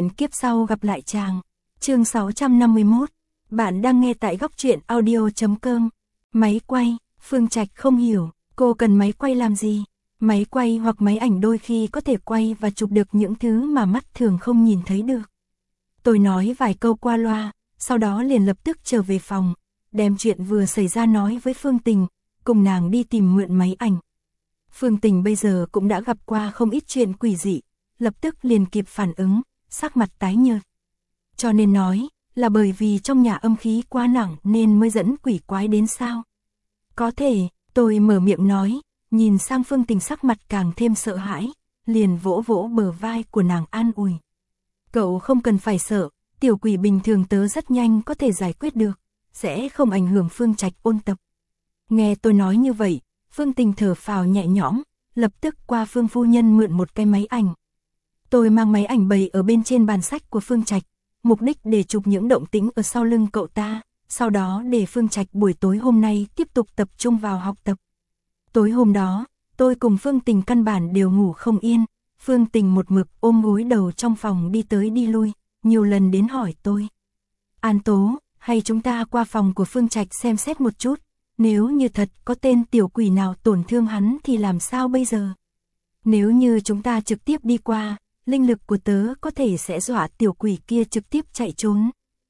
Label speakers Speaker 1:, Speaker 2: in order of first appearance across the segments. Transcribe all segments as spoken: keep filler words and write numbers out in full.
Speaker 1: Hẹn kiếp sau gặp lại chàng. Chương sáu trăm năm mươi mốt. Bạn đang nghe tại góc truyện audio chấm com. Máy quay, Phương Trạch không hiểu, cô cần máy quay làm gì? Máy quay hoặc máy ảnh đôi khi có thể quay và chụp được những thứ mà mắt thường không nhìn thấy được. Tôi nói vài câu qua loa, sau đó liền lập tức trở về phòng, đem chuyện vừa xảy ra nói với Phương Tình, cùng nàng đi tìm mượn máy ảnh. Phương Tình bây giờ cũng đã gặp qua không ít chuyện quỷ dị, lập tức liền kịp phản ứng, sắc mặt tái nhợt. Cho nên nói, là bởi vì trong nhà âm khí quá nặng nên mới dẫn quỷ quái đến sao? Có thể, tôi mở miệng nói, nhìn sang Phương Tình sắc mặt càng thêm sợ hãi, liền vỗ vỗ bờ vai của nàng an ủi. Cậu không cần phải sợ, tiểu quỷ bình thường tớ rất nhanh có thể giải quyết được, sẽ không ảnh hưởng Phương Trạch ôn tập. Nghe tôi nói như vậy, Phương Tình thở phào nhẹ nhõm, lập tức qua Phương phu nhân mượn một cái máy ảnh. Tôi mang máy ảnh bày ở bên trên bàn sách của Phương Trạch, mục đích để chụp những động tĩnh ở sau lưng cậu ta, sau đó để Phương Trạch buổi tối hôm nay tiếp tục tập trung vào học tập. Tối hôm đó, tôi cùng Phương Tình căn bản đều ngủ không yên, Phương Tình một mực ôm gối đầu trong phòng đi tới đi lui, nhiều lần đến hỏi tôi. An Tố, hay chúng ta qua phòng của Phương Trạch xem xét một chút, nếu như thật có tên tiểu quỷ nào tổn thương hắn thì làm sao bây giờ? Nếu như chúng ta trực tiếp đi qua, linh lực của tớ có thể sẽ dọa tiểu quỷ kia trực tiếp chạy trốn.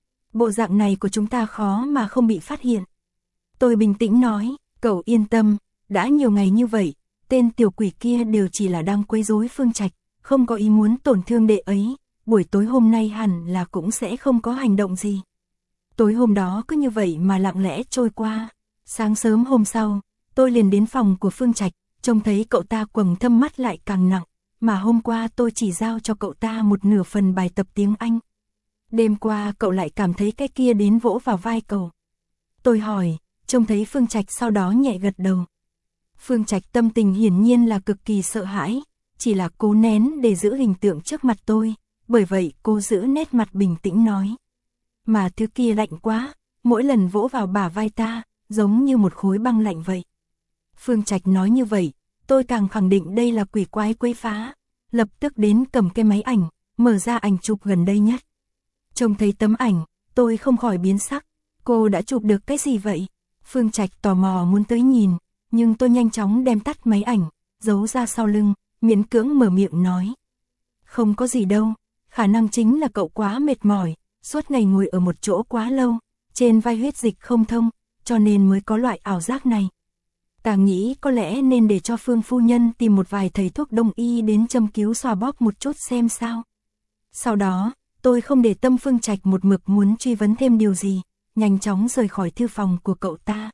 Speaker 1: Bộ dạng này của chúng ta khó mà không bị phát hiện. Tôi bình tĩnh nói, cậu yên tâm, đã nhiều ngày như vậy, tên tiểu quỷ kia đều chỉ là đang quấy rối Phương Trạch, không có ý muốn tổn thương đệ ấy, buổi tối hôm nay hẳn là cũng sẽ không có hành động gì. Tối hôm đó cứ như vậy mà lặng lẽ trôi qua. Sáng sớm hôm sau, tôi liền đến phòng của Phương Trạch, trông thấy cậu ta quầng thâm mắt lại càng nặng, mà hôm qua tôi chỉ giao cho cậu ta một nửa phần bài tập tiếng Anh. Đêm qua cậu lại cảm thấy cái kia đến vỗ vào vai cậu. Tôi hỏi, trông thấy Phương Trạch sau đó nhẹ gật đầu. Phương Trạch tâm tình hiển nhiên là cực kỳ sợ hãi, chỉ là cố nén để giữ hình tượng trước mặt tôi, bởi vậy cô giữ nét mặt bình tĩnh nói. Mà thứ kia lạnh quá, mỗi lần vỗ vào bả vai ta, giống như một khối băng lạnh vậy. Phương Trạch nói như vậy, tôi càng khẳng định đây là quỷ quái quấy phá, lập tức đến cầm cái máy ảnh, mở ra ảnh chụp gần đây nhất. Trông thấy tấm ảnh, tôi không khỏi biến sắc, cô đã chụp được cái gì vậy? Phương Trạch tò mò muốn tới nhìn, nhưng tôi nhanh chóng đem tắt máy ảnh, giấu ra sau lưng, miễn cưỡng mở miệng nói. Không có gì đâu, khả năng chính là cậu quá mệt mỏi, suốt ngày ngồi ở một chỗ quá lâu, trên vai huyết dịch không thông, cho nên mới có loại ảo giác này. Ta nghĩ có lẽ nên để cho Phương phu nhân tìm một vài thầy thuốc đông y đến châm cứu xoa bóp một chút xem sao. Sau đó, tôi không để tâm Phương Trạch một mực muốn truy vấn thêm điều gì, nhanh chóng rời khỏi thư phòng của cậu ta.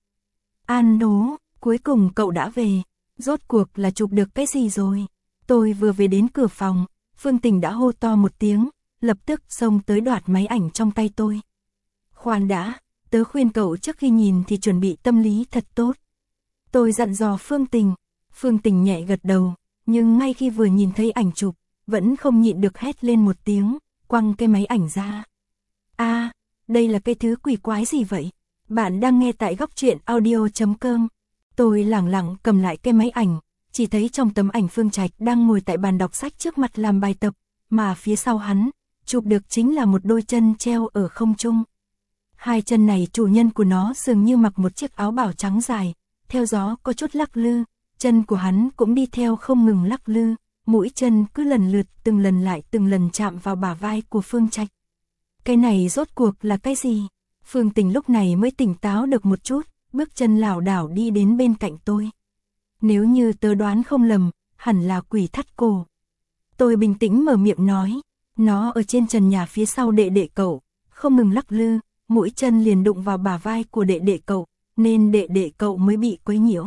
Speaker 1: An Tố, cuối cùng cậu đã về, rốt cuộc là chụp được cái gì rồi? Tôi vừa về đến cửa phòng, Phương Tình đã hô to một tiếng, lập tức xông tới đoạt máy ảnh trong tay tôi. Khoan đã, tớ khuyên cậu trước khi nhìn thì chuẩn bị tâm lý thật tốt. Tôi dặn dò Phương Tình, Phương Tình nhẹ gật đầu, nhưng ngay khi vừa nhìn thấy ảnh chụp, vẫn không nhịn được hét lên một tiếng, quăng cái máy ảnh ra. A, à, đây là cái thứ quỷ quái gì vậy? Bạn đang nghe tại góc truyện audio chấm com. Tôi lẳng lặng cầm lại cái máy ảnh, chỉ thấy trong tấm ảnh Phương Trạch đang ngồi tại bàn đọc sách trước mặt làm bài tập, mà phía sau hắn, chụp được chính là một đôi chân treo ở không trung. Hai chân này chủ nhân của nó dường như mặc một chiếc áo bảo trắng dài, theo gió có chút lắc lư, chân của hắn cũng đi theo không ngừng lắc lư, mũi chân cứ lần lượt từng lần lại từng lần chạm vào bả vai của Phương Trạch. Cái này rốt cuộc là cái gì? Phương Tình lúc này mới tỉnh táo được một chút, bước chân lảo đảo đi đến bên cạnh tôi. Nếu như tớ đoán không lầm, hẳn là quỷ thắt cổ. Tôi bình tĩnh mở miệng nói, nó ở trên trần nhà phía sau đệ đệ cậu, không ngừng lắc lư, mũi chân liền đụng vào bả vai của đệ đệ cậu, nên đệ đệ cậu mới bị quấy nhiễu.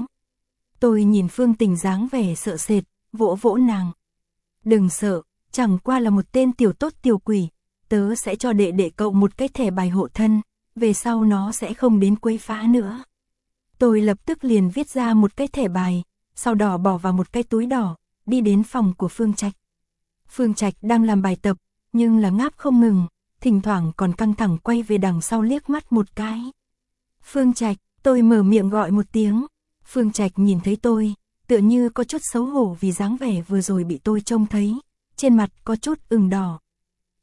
Speaker 1: Tôi nhìn Phương Tình dáng vẻ sợ sệt, vỗ vỗ nàng. Đừng sợ, chẳng qua là một tên tiểu tốt tiểu quỷ, tớ sẽ cho đệ đệ cậu một cái thẻ bài hộ thân, về sau nó sẽ không đến quấy phá nữa. Tôi lập tức liền viết ra một cái thẻ bài, sau đó bỏ vào một cái túi đỏ, đi đến phòng của Phương Trạch. Phương Trạch đang làm bài tập, nhưng là ngáp không ngừng, thỉnh thoảng còn căng thẳng quay về đằng sau liếc mắt một cái. Phương Trạch, tôi mở miệng gọi một tiếng. Phương Trạch nhìn thấy tôi, tựa như có chút xấu hổ vì dáng vẻ vừa rồi bị tôi trông thấy, trên mặt có chút ửng đỏ.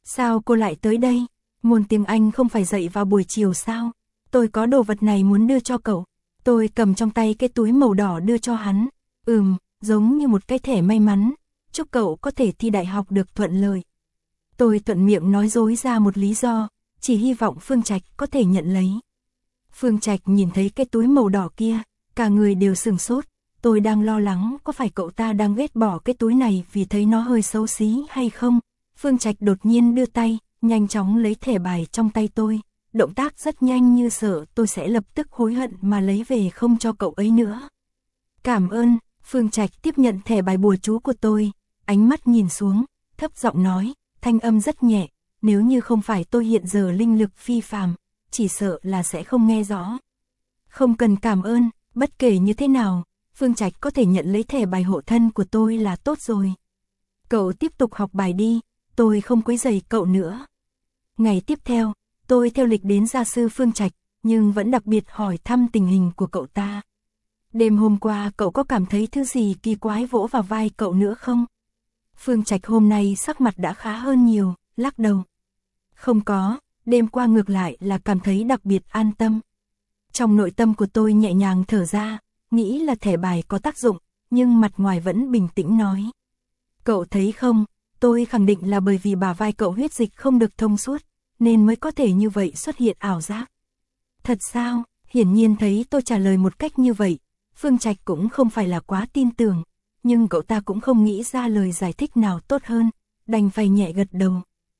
Speaker 1: Sao cô lại tới đây? Môn tiếng Anh không phải dạy vào buổi chiều sao? Tôi có đồ vật này muốn đưa cho cậu. Tôi cầm trong tay cái túi màu đỏ đưa cho hắn. Ừm, giống như một cái thẻ may mắn. Chúc cậu có thể thi đại học được thuận lợi. Tôi thuận miệng nói dối ra một lý do, chỉ hy vọng Phương Trạch có thể nhận lấy. Phương Trạch nhìn thấy cái túi màu đỏ kia, cả người đều sửng sốt. Tôi đang lo lắng có phải cậu ta đang ghét bỏ cái túi này vì thấy nó hơi xấu xí hay không. Phương Trạch đột nhiên đưa tay, nhanh chóng lấy thẻ bài trong tay tôi. Động tác rất nhanh như sợ tôi sẽ lập tức hối hận mà lấy về không cho cậu ấy nữa. Cảm ơn. Phương Trạch tiếp nhận thẻ bài bùa chú của tôi, ánh mắt nhìn xuống, thấp giọng nói, thanh âm rất nhẹ, nếu như không phải tôi hiện giờ linh lực phi phàm, chỉ sợ là sẽ không nghe rõ. Không cần cảm ơn, bất kể như thế nào, Phương Trạch có thể nhận lấy thẻ bài hộ thân của tôi là tốt rồi. Cậu tiếp tục học bài đi, tôi không quấy rầy cậu nữa. Ngày tiếp theo, tôi theo lịch đến gia sư Phương Trạch, nhưng vẫn đặc biệt hỏi thăm tình hình của cậu ta. Đêm hôm qua cậu có cảm thấy thứ gì kỳ quái vỗ vào vai cậu nữa không? Phương Trạch hôm nay sắc mặt đã khá hơn nhiều, lắc đầu. Không có, đêm qua ngược lại là cảm thấy đặc biệt an tâm. Trong nội tâm của tôi nhẹ nhàng thở ra, nghĩ là thẻ bài có tác dụng, nhưng mặt ngoài vẫn bình tĩnh nói. Cậu thấy không, tôi khẳng định là bởi vì bả vai cậu huyết dịch không được thông suốt, nên mới có thể như vậy xuất hiện ảo giác. Thật sao? Hiển nhiên thấy tôi trả lời một cách như vậy, Phương Trạch cũng không phải là quá tin tưởng, nhưng cậu ta cũng không nghĩ ra lời giải thích nào tốt hơn, đành phải nhẹ gật đầu.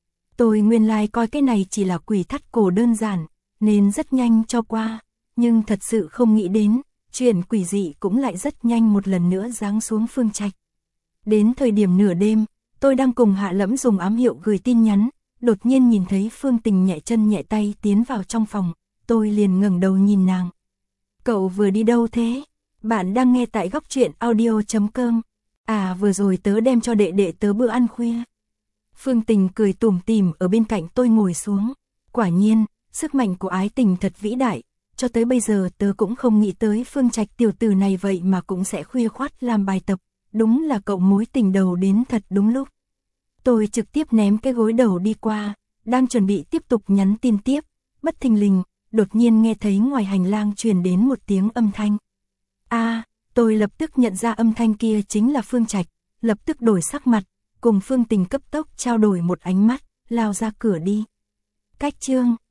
Speaker 1: Tôi nguyên lai like coi cái này chỉ là quỷ thắt cổ đơn giản, nên rất nhanh cho qua, nhưng thật sự không nghĩ đến, chuyện quỷ dị cũng lại rất nhanh một lần nữa giáng xuống Phương Trạch. Đến thời điểm nửa đêm, tôi đang cùng Hạ Lẫm dùng ám hiệu gửi tin nhắn, đột nhiên nhìn thấy Phương Tình nhẹ chân nhẹ tay tiến vào trong phòng, tôi liền ngẩng đầu nhìn nàng. Cậu vừa đi đâu thế? Bạn đang nghe tại góc truyện audio chấm com. À, vừa rồi tớ đem cho đệ đệ tớ bữa ăn khuya. Phương Tình cười tủm tỉm ở bên cạnh tôi ngồi xuống. Quả nhiên, sức mạnh của ái tình thật vĩ đại, cho tới bây giờ tớ cũng không nghĩ tới Phương Trạch tiểu tử này vậy mà cũng sẽ khuya khoắt làm bài tập, đúng là cậu mối tình đầu đến thật đúng lúc. Tôi trực tiếp ném cái gối đầu đi qua, đang chuẩn bị tiếp tục nhắn tin tiếp, bất thình lình, đột nhiên nghe thấy ngoài hành lang truyền đến một tiếng âm thanh. A, à, tôi lập tức nhận ra âm thanh kia chính là Phương Trạch, lập tức đổi sắc mặt, cùng Phương Tình cấp tốc trao đổi một ánh mắt, lao ra cửa đi. Cách chương